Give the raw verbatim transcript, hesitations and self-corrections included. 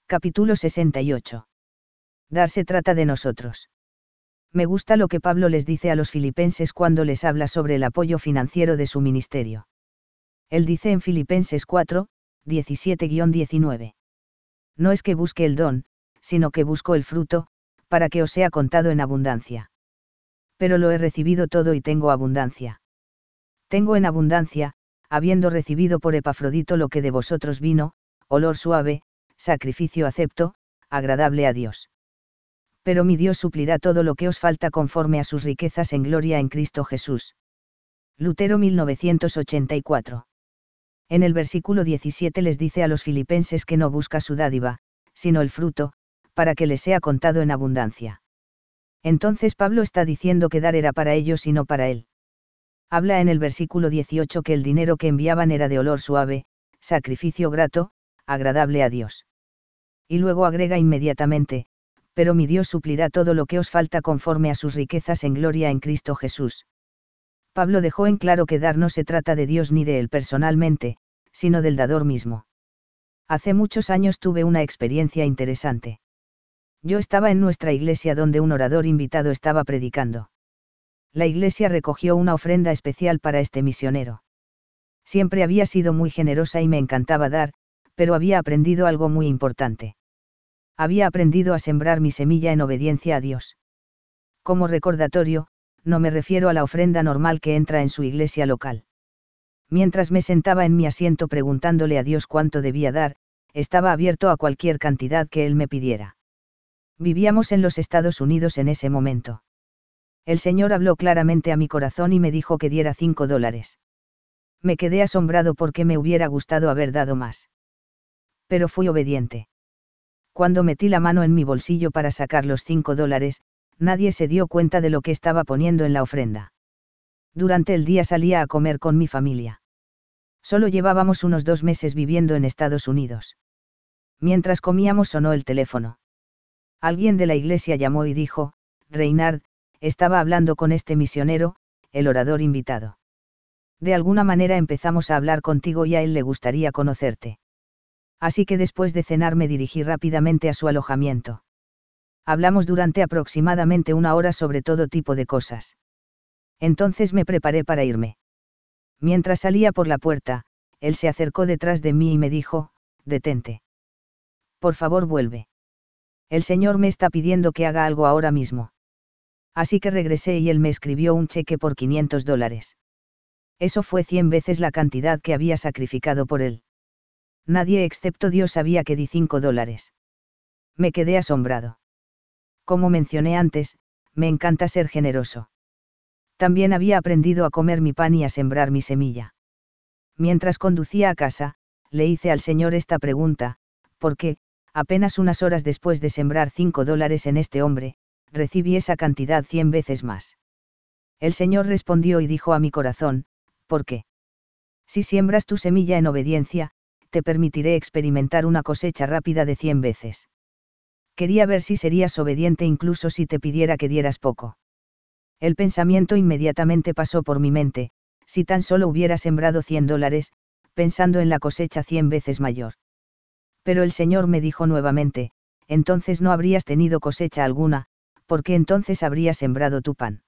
Capítulo sesenta y ocho. Dar se trata de nosotros. Me gusta lo que Pablo les dice a los filipenses cuando les habla sobre el apoyo financiero de su ministerio. Él dice en Filipenses cuatro, diecisiete a diecinueve. No es que busque el don, sino que busco el fruto, para que os sea contado en abundancia. Pero lo he recibido todo y tengo abundancia. Tengo en abundancia, habiendo recibido por Epafrodito lo que de vosotros vino, olor suave, sacrificio acepto, agradable a Dios. Pero mi Dios suplirá todo lo que os falta conforme a sus riquezas en gloria en Cristo Jesús. Lutero mil novecientos ochenta y cuatro. En el versículo diecisiete les dice a los filipenses que no busca su dádiva, sino el fruto, para que les sea contado en abundancia. Entonces Pablo está diciendo que dar era para ellos y no para él. Habla en el versículo dieciocho que el dinero que enviaban era de olor suave, sacrificio grato, agradable a Dios. Y luego agrega inmediatamente, pero mi Dios suplirá todo lo que os falta conforme a sus riquezas en gloria en Cristo Jesús. Pablo dejó en claro que dar no se trata de Dios ni de él personalmente, sino del dador mismo. Hace muchos años tuve una experiencia interesante. Yo estaba en nuestra iglesia donde un orador invitado estaba predicando. La iglesia recogió una ofrenda especial para este misionero. Siempre había sido muy generosa y me encantaba dar, pero había aprendido algo muy importante. Había aprendido a sembrar mi semilla en obediencia a Dios. Como recordatorio, no me refiero a la ofrenda normal que entra en su iglesia local. Mientras me sentaba en mi asiento preguntándole a Dios cuánto debía dar, estaba abierto a cualquier cantidad que Él me pidiera. Vivíamos en los Estados Unidos en ese momento. El Señor habló claramente a mi corazón y me dijo que diera cinco dólares. Me quedé asombrado porque me hubiera gustado haber dado más. Pero fui obediente. Cuando metí la mano en mi bolsillo para sacar los cinco dólares, nadie se dio cuenta de lo que estaba poniendo en la ofrenda. Durante el día salía a comer con mi familia. Solo llevábamos unos dos meses viviendo en Estados Unidos. Mientras comíamos sonó el teléfono. Alguien de la iglesia llamó y dijo, Reinhard, estaba hablando con este misionero, el orador invitado. De alguna manera empezamos a hablar contigo y a él le gustaría conocerte. Así que después de cenar me dirigí rápidamente a su alojamiento. Hablamos durante aproximadamente una hora sobre todo tipo de cosas. Entonces me preparé para irme. Mientras salía por la puerta, él se acercó detrás de mí y me dijo, detente. Por favor vuelve. El Señor me está pidiendo que haga algo ahora mismo. Así que regresé y él me escribió un cheque por quinientos dólares. Eso fue cien veces la cantidad que había sacrificado por él. Nadie excepto Dios sabía que di cinco dólares. Me quedé asombrado. Como mencioné antes, me encanta ser generoso. También había aprendido a comer mi pan y a sembrar mi semilla. Mientras conducía a casa, le hice al Señor esta pregunta, ¿por qué, apenas unas horas después de sembrar cinco dólares en este hombre, recibí esa cantidad cien veces más? El Señor respondió y dijo a mi corazón, ¿por qué? Si siembras tu semilla en obediencia, te permitiré experimentar una cosecha rápida de cien veces. Quería ver si serías obediente incluso si te pidiera que dieras poco. El pensamiento inmediatamente pasó por mi mente, si tan solo hubiera sembrado cien dólares, pensando en la cosecha cien veces mayor. Pero el Señor me dijo nuevamente, entonces no habrías tenido cosecha alguna, porque entonces habrías sembrado tu pan.